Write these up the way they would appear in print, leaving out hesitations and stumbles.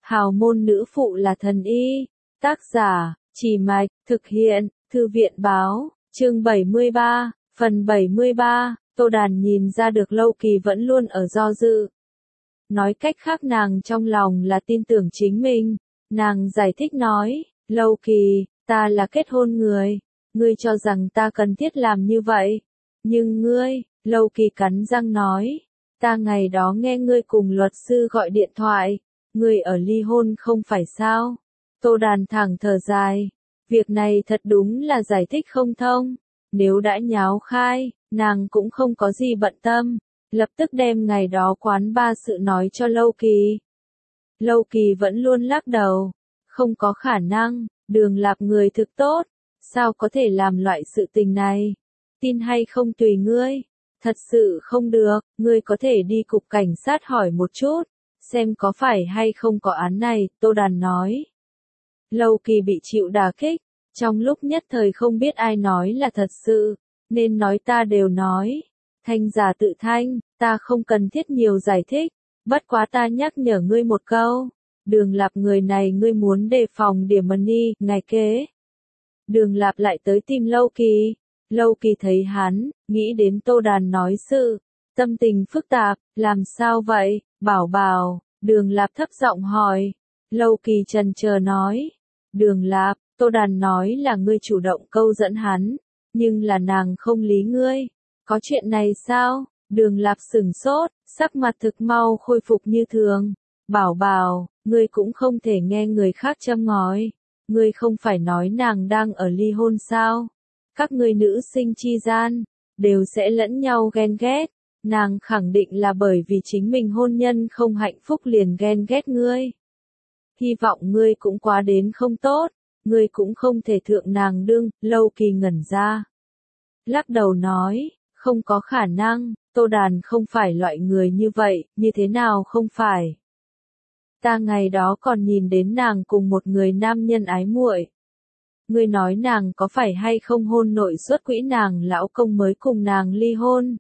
Hào môn nữ phụ là thần y. Tác giả, Chỉ Mạch, thực hiện, Thư viện báo, chương 73, phần 73, Tô Đàn nhìn ra được Lâu Kỳ vẫn luôn ở do dự. Nói cách khác nàng trong lòng là tin tưởng chính mình, nàng giải thích nói, Lâu Kỳ, ta là kết hôn người, ngươi cho rằng ta cần thiết làm như vậy. Nhưng ngươi, Lâu Kỳ cắn răng nói, ta ngày đó nghe ngươi cùng luật sư gọi điện thoại, ngươi ở ly hôn không phải sao? Tô Đàn thẳng thở dài, việc này thật đúng là giải thích không thông, nếu đã nháo khai, nàng cũng không có gì bận tâm, lập tức đem ngày đó quán ba sự nói cho Lâu Kỳ. Lâu Kỳ vẫn luôn lắc đầu, không có khả năng, Đường Lạp người thực tốt, sao có thể làm loại sự tình này? Tin hay không tùy ngươi, thật sự không được, ngươi có thể đi cục cảnh sát hỏi một chút, xem có phải hay không có án này, Tô Đàn nói. Lâu Kỳ bị chịu đả kích, trong lúc nhất thời không biết ai nói là thật sự, nên nói ta đều nói. Thanh giả tự thanh, ta không cần thiết nhiều giải thích, bất quá ta nhắc nhở ngươi một câu. Đường Lạp người này ngươi muốn đề phòng điểm money, ngày kế. Đường Lạp lại tới tìm Lâu Kỳ. Lâu Kỳ thấy hắn, nghĩ đến Tô Đàn nói sự, tâm tình phức tạp, làm sao vậy, bảo bảo, Đường Lạp thấp giọng hỏi. Lâu Kỳ chần chờ nói, Đường Lạp, Tô Đàn nói là ngươi chủ động câu dẫn hắn, nhưng là nàng không lý ngươi, có chuyện này sao? Đường Lạp sửng sốt, sắc mặt thực mau khôi phục như thường, bảo bảo, ngươi cũng không thể nghe người khác châm ngòi, ngươi không phải nói nàng đang ở ly hôn sao? Các ngươi nữ sinh chi gian, đều sẽ lẫn nhau ghen ghét, nàng khẳng định là bởi vì chính mình hôn nhân không hạnh phúc liền ghen ghét ngươi. Hy vọng ngươi cũng quá đến không tốt, ngươi cũng không thể thượng nàng đương, Lâu Kỳ ngẩn ra. Lắc đầu nói, không có khả năng, Tô Đàn không phải loại người như vậy, như thế nào không phải. Ta ngày đó còn nhìn đến nàng cùng một người nam nhân ái muội. Ngươi nói nàng có phải hay không hôn nội xuất quỹ nàng lão công mới cùng nàng ly hôn.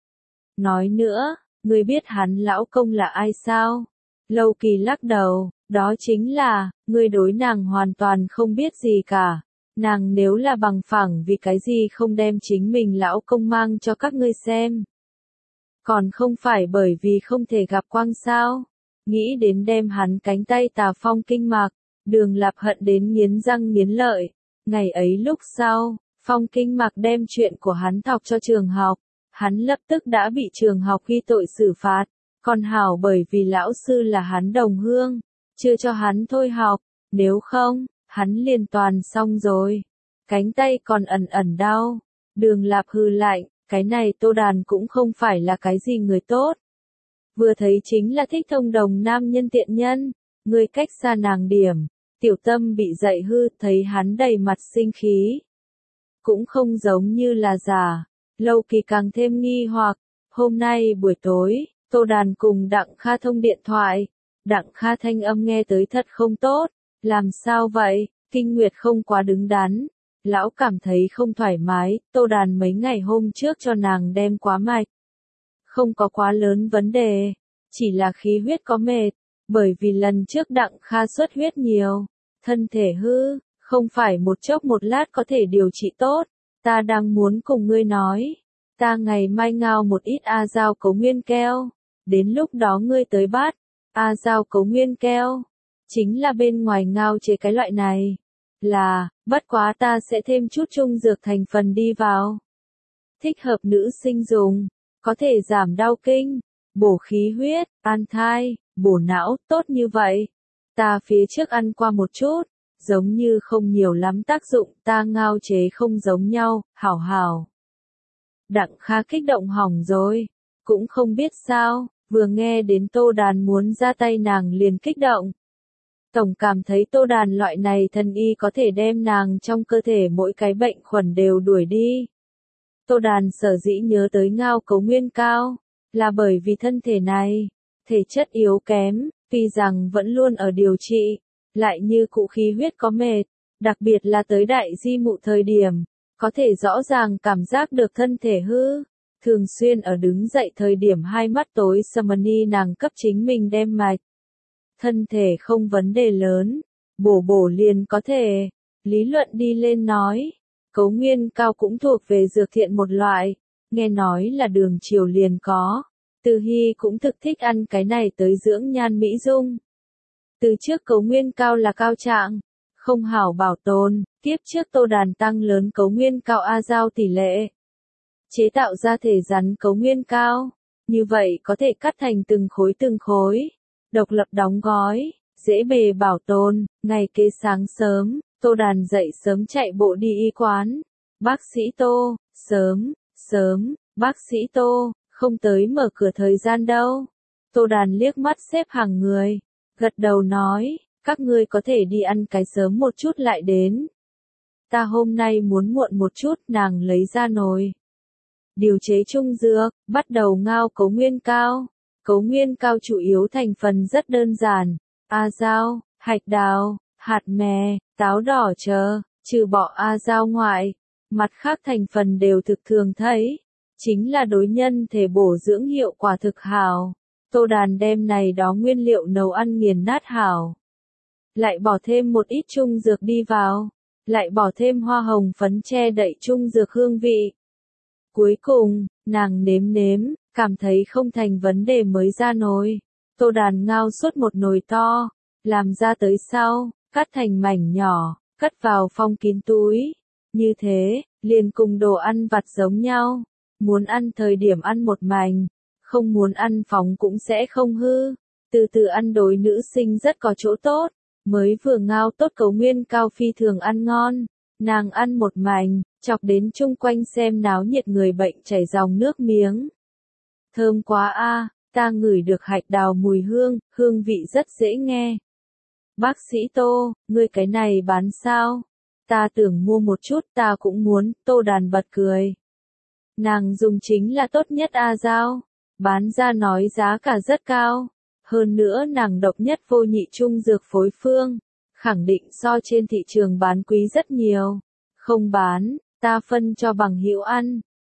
Nói nữa, ngươi biết hắn lão công là ai sao? Lâu Kỳ lắc đầu, đó chính là, ngươi đối nàng hoàn toàn không biết gì cả. Nàng nếu là bằng phẳng vì cái gì không đem chính mình lão công mang cho các ngươi xem. Còn không phải bởi vì không thể gặp quang sao. Nghĩ đến đem hắn cánh tay Tà Phong kinh mạc, Đường Lạp hận đến nghiến răng nghiến lợi. Ngày ấy lúc sau, Phong kinh mạc đem chuyện của hắn thọc cho trường học. Hắn lập tức đã bị trường học ghi tội xử phạt. Còn hảo bởi vì lão sư là hắn đồng hương, chưa cho hắn thôi học, nếu không, hắn liền toàn xong rồi. Cánh tay còn ẩn ẩn đau. Đường Lạp hừ lạnh, cái này Tô Đàn cũng không phải là cái gì người tốt. Vừa thấy chính là thích thông đồng nam nhân tiện nhân, người cách xa nàng điểm, tiểu tâm bị dạy hư, thấy hắn đầy mặt sinh khí. Cũng không giống như là giả, Lâu Kỳ càng thêm nghi hoặc, hôm nay buổi tối, Tô Đàn cùng Đặng Kha thông điện thoại, Đặng Kha thanh âm nghe tới thật không tốt, làm sao vậy, kinh nguyệt không quá đứng đắn, lão cảm thấy không thoải mái, Tô Đàn mấy ngày hôm trước cho nàng đem quá mạch. Không có quá lớn vấn đề, chỉ là khí huyết có mệt, bởi vì lần trước Đặng Kha xuất huyết nhiều, thân thể hư, không phải một chốc một lát có thể điều trị tốt, ta đang muốn cùng ngươi nói, ta ngày mai ngao một ít A Dao Cấu Nguyên Keo. Đến lúc đó ngươi tới bắt, A Dao Cấu Nguyên Keo, chính là bên ngoài ngao chế cái loại này, là, bất quá ta sẽ thêm chút trung dược thành phần đi vào. Thích hợp nữ sinh dùng, có thể giảm đau kinh, bổ khí huyết, an thai, bổ não, tốt như vậy. Ta phía trước ăn qua một chút, giống như không nhiều lắm tác dụng, ta ngao chế không giống nhau, hảo hảo. Đặng Kha kích động hỏng rồi, cũng không biết sao. Vừa nghe đến Tô Đàn muốn ra tay nàng liền kích động. Tổng cảm thấy Tô Đàn loại này thần y có thể đem nàng trong cơ thể mỗi cái bệnh khuẩn đều đuổi đi. Tô Đàn sở dĩ nhớ tới ngao cấu nguyên cao, là bởi vì thân thể này, thể chất yếu kém, tuy rằng vẫn luôn ở điều trị, lại như cụ khí huyết có mệt, đặc biệt là tới đại di mụ thời điểm, có thể rõ ràng cảm giác được thân thể hư. Thường xuyên ở đứng dậy thời điểm hai mắt tối sầm ni nàng cấp chính mình đem mạch. thân thể không vấn đề lớn, bổ liền có thể. Lý luận đi lên nói, cấu nguyên cao cũng thuộc về dược thiện một loại, nghe nói là đường triều liền có. Từ Hy cũng thực thích ăn cái này tới dưỡng nhan mỹ dung. Từ trước cấu nguyên cao là cao trạng, không hảo bảo tồn, tiếp trước Tô Đàn tăng lớn cấu nguyên cao A Giao tỷ lệ. Chế tạo ra thể rắn cấu nguyên cao, như vậy có thể cắt thành từng khối, độc lập đóng gói, dễ bề bảo tồn. Ngày kế sáng sớm, Tô Đàn dậy sớm chạy bộ đi y quán. Bác sĩ Tô, sớm, bác sĩ Tô, không tới mở cửa thời gian đâu. Tô Đàn liếc mắt xếp hàng người, gật đầu nói, các ngươi có thể đi ăn cái sớm một chút lại đến. Ta hôm nay muốn muộn một chút, nàng lấy ra nồi. Điều chế trung dược, bắt đầu ngao cấu nguyên cao. Cấu nguyên cao chủ yếu thành phần rất đơn giản, A Giao, hạch đào, hạt mè, táo đỏ chờ, trừ bỏ A Giao ngoại, mặt khác thành phần đều thực thường thấy, chính là đối nhân thể bổ dưỡng hiệu quả thực hảo. Tô Đàn đem này đó nguyên liệu nấu ăn nghiền nát hảo. Lại bỏ thêm một ít trung dược đi vào, lại bỏ thêm hoa hồng phấn che đậy trung dược hương vị. Cuối cùng, nàng nếm, cảm thấy không thành vấn đề mới ra nồi. Tô Đàn ngao suốt một nồi to, làm ra tới sau, cắt thành mảnh nhỏ, cất vào phong kín túi. Như thế, liền cùng đồ ăn vặt giống nhau. Muốn ăn thời điểm ăn một mảnh, không muốn ăn phóng cũng sẽ không hư. Từ từ ăn đối nữ sinh rất có chỗ tốt. Mới vừa ngao tốt cấu nguyên cao phi thường ăn ngon. Nàng ăn một mảnh, chọc đến chung quanh xem náo nhiệt người bệnh chảy dòng nước miếng. Thơm quá a, ta ngửi được hạch đào mùi hương, hương vị rất dễ nghe. Bác sĩ Tô, ngươi cái này bán sao? Ta tưởng mua một chút, ta cũng muốn. Tô Đàn bật cười. Nàng dùng chính là tốt nhất A Giao, bán ra nói giá cả rất cao. Hơn nữa nàng độc nhất vô nhị trung dược phối phương, khẳng định so trên thị trường bán quý rất nhiều. Không bán, ta phân cho bằng hữu ăn.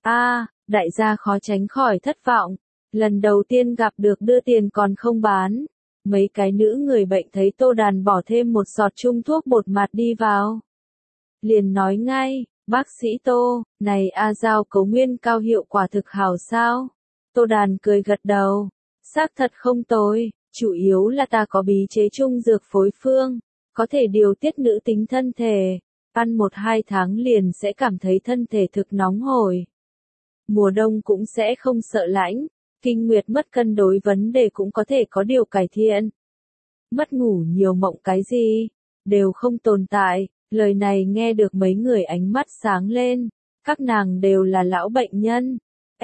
Đại gia khó tránh khỏi thất vọng. Lần đầu tiên gặp được đưa tiền còn không bán. Mấy cái nữ người bệnh thấy Tô Đàn bỏ thêm một giọt chung thuốc bột mặt đi vào. Liền nói ngay, bác sĩ Tô, này A Giao cấu nguyên cao hiệu quả thực hảo sao? Tô Đàn cười gật đầu. Xác thật không tồi, chủ yếu là ta có bí chế trung dược phối phương, có thể điều tiết nữ tính thân thể. Ăn 1-2 tháng liền sẽ cảm thấy thân thể thực nóng hổi. Mùa đông cũng sẽ không sợ lạnh, kinh nguyệt mất cân đối vấn đề cũng có thể có điều cải thiện. Mất ngủ nhiều mộng cái gì, đều không tồn tại. Lời này nghe được mấy người ánh mắt sáng lên, các nàng đều là lão bệnh nhân.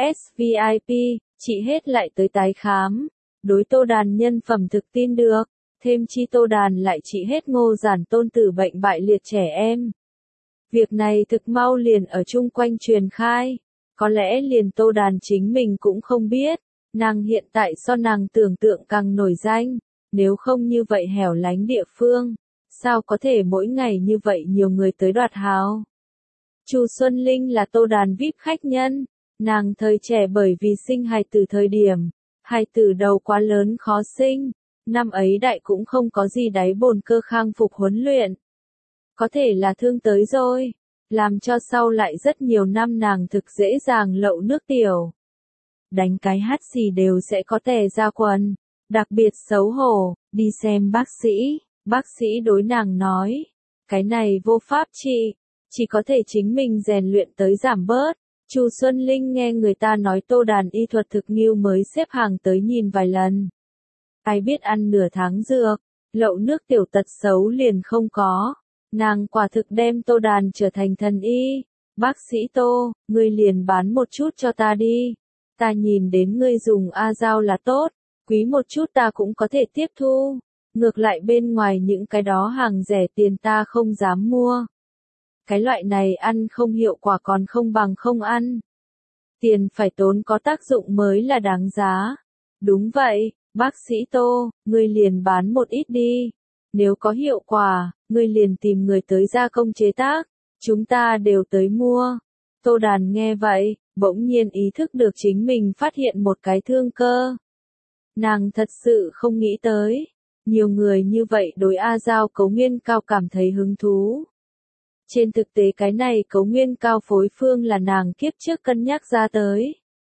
SVIP, chị hết lại tới tái khám. Đối Tô Đàn nhân phẩm thực tin được, thêm chi Tô Đàn lại trị hết Ngô Giản tôn tử bệnh bại liệt trẻ em. Việc này thực mau liền ở chung quanh truyền khai, có lẽ liền Tô Đàn chính mình cũng không biết, nàng hiện tại so nàng tưởng tượng càng nổi danh, nếu không như vậy hẻo lánh địa phương, sao có thể mỗi ngày như vậy nhiều người tới đoạt hào. Chu Xuân Linh là Tô Đàn VIP khách nhân, nàng thời trẻ bởi vì sinh hài tử thời điểm, hài tử đầu quá lớn khó sinh, năm ấy đại cũng không có gì đáy bồn cơ khang phục huấn luyện. Có thể là thương tới rồi, làm cho sau lại rất nhiều năm nàng thực dễ dàng lậu nước tiểu. Đánh cái hắt xì đều sẽ có tè ra quần, đặc biệt xấu hổ, đi xem bác sĩ đối nàng nói, cái này vô pháp trị, chỉ có thể chính mình rèn luyện tới giảm bớt. Chu Xuân Linh nghe người ta nói Tô Đàn y thuật thực nghiêu mới xếp hàng tới nhìn vài lần. Ai biết ăn nửa tháng dược, lậu nước tiểu tật xấu liền không có. Nàng quả thực đem Tô Đàn trở thành thần y. Bác sĩ Tô, ngươi liền bán một chút cho ta đi. Ta nhìn đến ngươi dùng A Giao là tốt, quý một chút ta cũng có thể tiếp thu. Ngược lại bên ngoài những cái đó hàng rẻ tiền ta không dám mua. Cái loại này ăn không hiệu quả còn không bằng không ăn. Tiền phải tốn có tác dụng mới là đáng giá. Đúng vậy, bác sĩ Tô, ngươi liền bán một ít đi. Nếu có hiệu quả, ngươi liền tìm người tới gia công chế tác. Chúng ta đều tới mua. Tô Đàn nghe vậy, bỗng nhiên ý thức được chính mình phát hiện một cái thương cơ. Nàng thật sự không nghĩ tới. Nhiều người như vậy đối A Giao Cấu Nguyên Cao cảm thấy hứng thú. Trên thực tế cái này Cấu Nguyên Cao phối phương là nàng kiếp trước cân nhắc ra tới.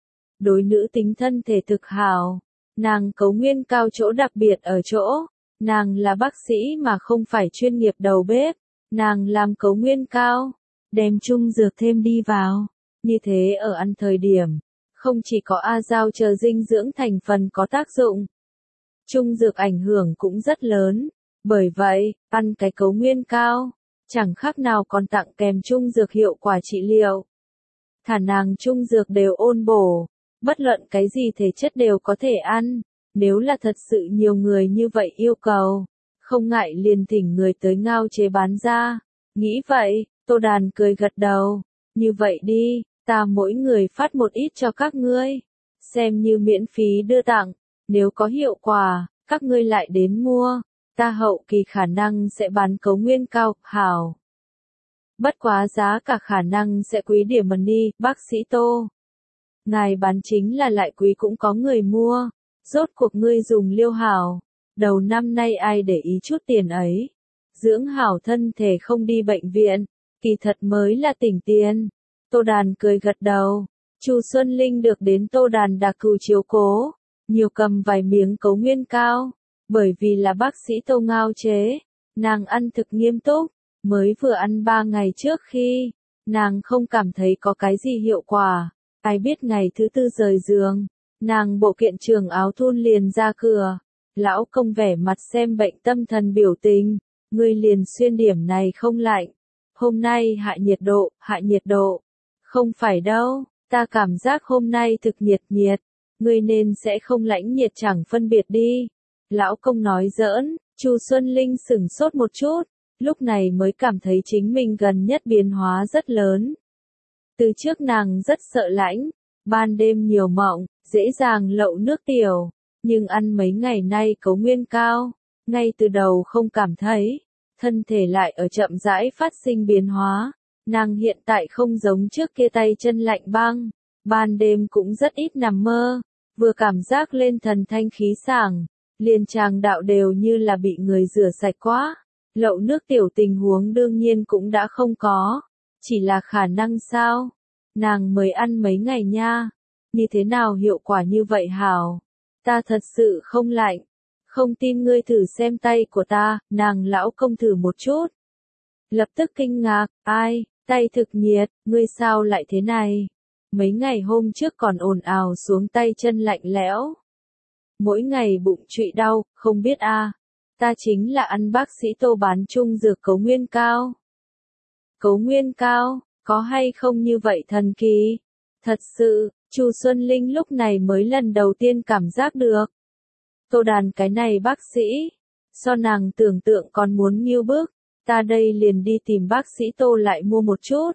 Đối nữ tính thân thể thực hảo, nàng Cấu Nguyên Cao chỗ đặc biệt ở chỗ, nàng là bác sĩ mà không phải chuyên nghiệp đầu bếp, nàng làm Cấu Nguyên Cao, đem chung dược thêm đi vào, như thế ở ăn thời điểm, không chỉ có A Giao chờ dinh dưỡng thành phần có tác dụng, chung dược ảnh hưởng cũng rất lớn, bởi vậy, ăn cái Cấu Nguyên Cao, chẳng khác nào còn tặng kèm chung dược hiệu quả trị liệu. Thả nàng chung dược đều ôn bổ, bất luận cái gì thể chất đều có thể ăn, nếu là thật sự nhiều người như vậy yêu cầu, không ngại liền thỉnh người tới ngao chế bán ra. Nghĩ vậy, Tô Đàn cười gật đầu, như vậy đi, ta mỗi người phát một ít cho các ngươi, xem như miễn phí đưa tặng, nếu có hiệu quả, các ngươi lại đến mua, ta hậu kỳ khả năng sẽ bán Cấu Nguyên Cao, hảo. Bất quá giá cả khả năng sẽ quý điểm đi, bác sĩ Tô. Ngài bán chính là lại quý cũng có người mua, rốt cuộc ngươi dùng liêu hảo, đầu năm nay ai để ý chút tiền ấy. Dưỡng hảo thân thể không đi bệnh viện, kỳ thật mới là tỉnh tiền. Tô Đàn cười gật đầu, Chu Xuân Linh được đến Tô Đàn đặc cù chiếu cố, nhiều cầm vài miếng Cấu Nguyên Cao, bởi vì là bác sĩ Tô ngao chế, nàng ăn thực nghiêm túc, mới vừa ăn 3 ngày trước khi, nàng không cảm thấy có cái gì hiệu quả, ai biết ngày thứ 4 rời giường, nàng bộ kiện trường áo thun liền ra cửa, lão công vẻ mặt xem bệnh tâm thần biểu tình, ngươi liền xuyên điểm này không lạnh, hôm nay hạ nhiệt độ, không phải đâu, ta cảm giác hôm nay thực nhiệt, ngươi nên sẽ không lãnh nhiệt chẳng phân biệt đi. Lão công nói giỡn, Chu Xuân Linh sửng sốt một chút, lúc này mới cảm thấy chính mình gần nhất biến hóa rất lớn. Từ trước nàng rất sợ lãnh, ban đêm nhiều mộng, dễ dàng lậu nước tiểu, nhưng ăn mấy ngày nay Cấu Nguyên Cao, ngay từ đầu không cảm thấy, thân thể lại ở chậm rãi phát sinh biến hóa, nàng hiện tại không giống trước kia tay chân lạnh băng, ban đêm cũng rất ít nằm mơ, vừa cảm giác lên thần thanh khí sảng, liền tràng đạo đều như là bị người rửa sạch quá, lậu nước tiểu tình huống đương nhiên cũng đã không có, chỉ là khả năng sao, nàng mới ăn mấy ngày nha, như thế nào hiệu quả như vậy hảo, ta thật sự không lạnh. Không tin ngươi thử xem tay của ta, nàng lão công thử một chút. Lập tức kinh ngạc, ai, tay thực nhiệt, ngươi sao lại thế này? Mấy ngày hôm trước còn ồn ào xuống tay chân lạnh lẽo. Mỗi ngày bụng trụy đau, không biết ta chính là ăn bác sĩ Tô bán chung dược Cấu Nguyên Cao. Cấu Nguyên Cao, có hay không như vậy thần kỳ? Thật sự, Chu Xuân Linh lúc này mới lần đầu tiên cảm giác được. Tô Đàn cái này bác sĩ, so nàng tưởng tượng còn muốn nghiêu bức, ta đây liền đi tìm bác sĩ Tô lại mua một chút.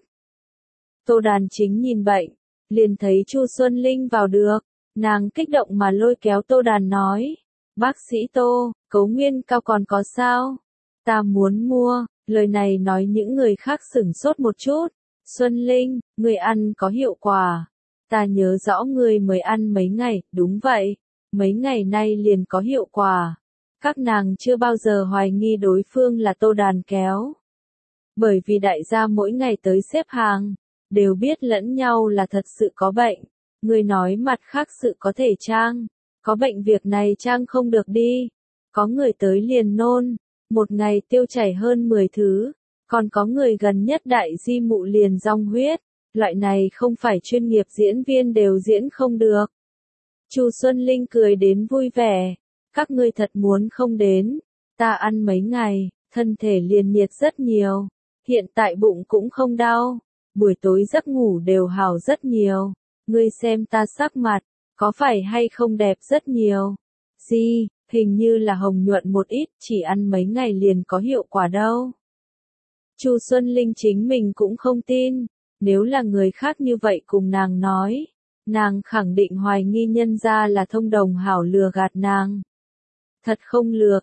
Tô Đàn chính nhìn bệnh, liền thấy Chu Xuân Linh vào được, nàng kích động mà lôi kéo Tô Đàn nói, bác sĩ Tô, Cấu Nguyên Cao còn có sao? Ta muốn mua, lời này nói những người khác sửng sốt một chút, Xuân Linh, người ăn có hiệu quả, ta nhớ rõ người mới ăn mấy ngày, đúng vậy. Mấy ngày nay liền có hiệu quả. Các nàng chưa bao giờ hoài nghi đối phương là Tô Đàn kéo. Bởi vì đại gia mỗi ngày tới xếp hàng, đều biết lẫn nhau là thật sự có bệnh. Người nói mặt khác sự có thể trang. Có bệnh việc này trang không được đi. Có người tới liền nôn. Một ngày tiêu chảy hơn 10 thứ. Còn có người gần nhất đại di mụ liền rong huyết. Loại này không phải chuyên nghiệp diễn viên đều diễn không được. Chu Xuân Linh cười đến vui vẻ, các ngươi thật muốn không đến, ta ăn mấy ngày, thân thể liền nhiệt rất nhiều, hiện tại bụng cũng không đau, buổi tối giấc ngủ đều hào rất nhiều, ngươi xem ta sắc mặt, có phải hay không đẹp rất nhiều, gì, hình như là hồng nhuận một ít, chỉ ăn mấy ngày liền có hiệu quả đâu. Chu Xuân Linh chính mình cũng không tin, nếu là người khác như vậy cùng nàng nói. Nàng khẳng định hoài nghi nhân ra là thông đồng hảo lừa gạt nàng. Thật không lừa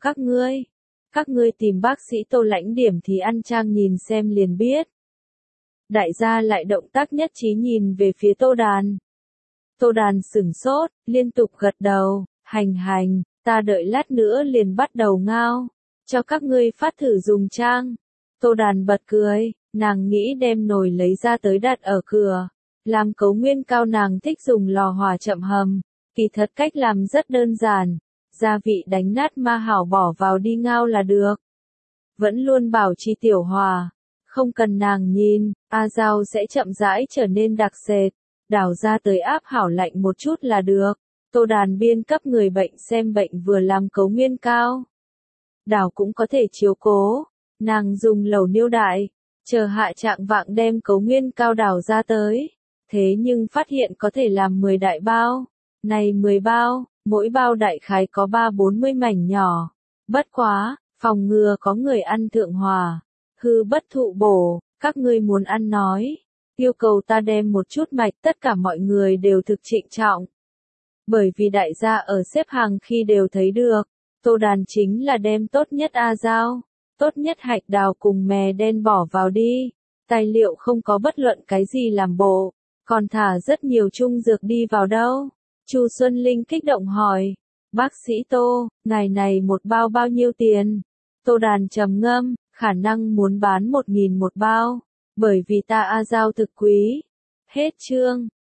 các ngươi tìm bác sĩ Tô lãnh điểm thì ăn trang nhìn xem liền biết. Đại gia lại động tác nhất trí nhìn về phía Tô Đàn. Tô Đàn sửng sốt, liên tục gật đầu, hành, ta đợi lát nữa liền bắt đầu ngao, cho các ngươi phát thử dùng trang. Tô Đàn bật cười, nàng nghĩ đem nồi lấy ra tới đặt ở cửa. Làm cấu nguyên cao nàng thích dùng lò hỏa chậm hầm, kỳ thật cách làm rất đơn giản, gia vị đánh nát ma hảo bỏ vào đi ngao là được. Vẫn luôn bảo trì tiểu hòa, không cần nàng nhìn, A Giao sẽ chậm rãi trở nên đặc sệt, đảo ra tới áp hảo lạnh một chút là được. Tô Đàn biên cấp người bệnh xem bệnh vừa làm cấu nguyên cao. Đảo cũng có thể chiếu cố, nàng dùng lẩu niêu đại, chờ hạ trạng vạng đem cấu nguyên cao đảo ra tới. Thế nhưng phát hiện có thể làm 10 đại bao. Này 10 bao, mỗi bao đại khái có 3-40 mảnh nhỏ. Bất quá, phòng ngừa có người ăn thượng hòa. Hư bất thụ bổ, các ngươi muốn ăn nói. Yêu cầu ta đem một chút mạch, tất cả mọi người đều thực trịnh trọng. Bởi vì đại gia ở xếp hàng khi đều thấy được, Tô Đàn chính là đem tốt nhất A Giao, tốt nhất hạch đào cùng mè đen bỏ vào đi. Tài liệu không có bất luận cái gì làm bộ, còn thả rất nhiều trung dược đi vào đâu. Chu Xuân Linh kích động hỏi, bác sĩ Tô, ngày này một bao bao nhiêu tiền? Tô Đàn trầm ngâm, khả năng muốn bán 1.000 một bao, bởi vì ta A Giao thực quý. Hết chương.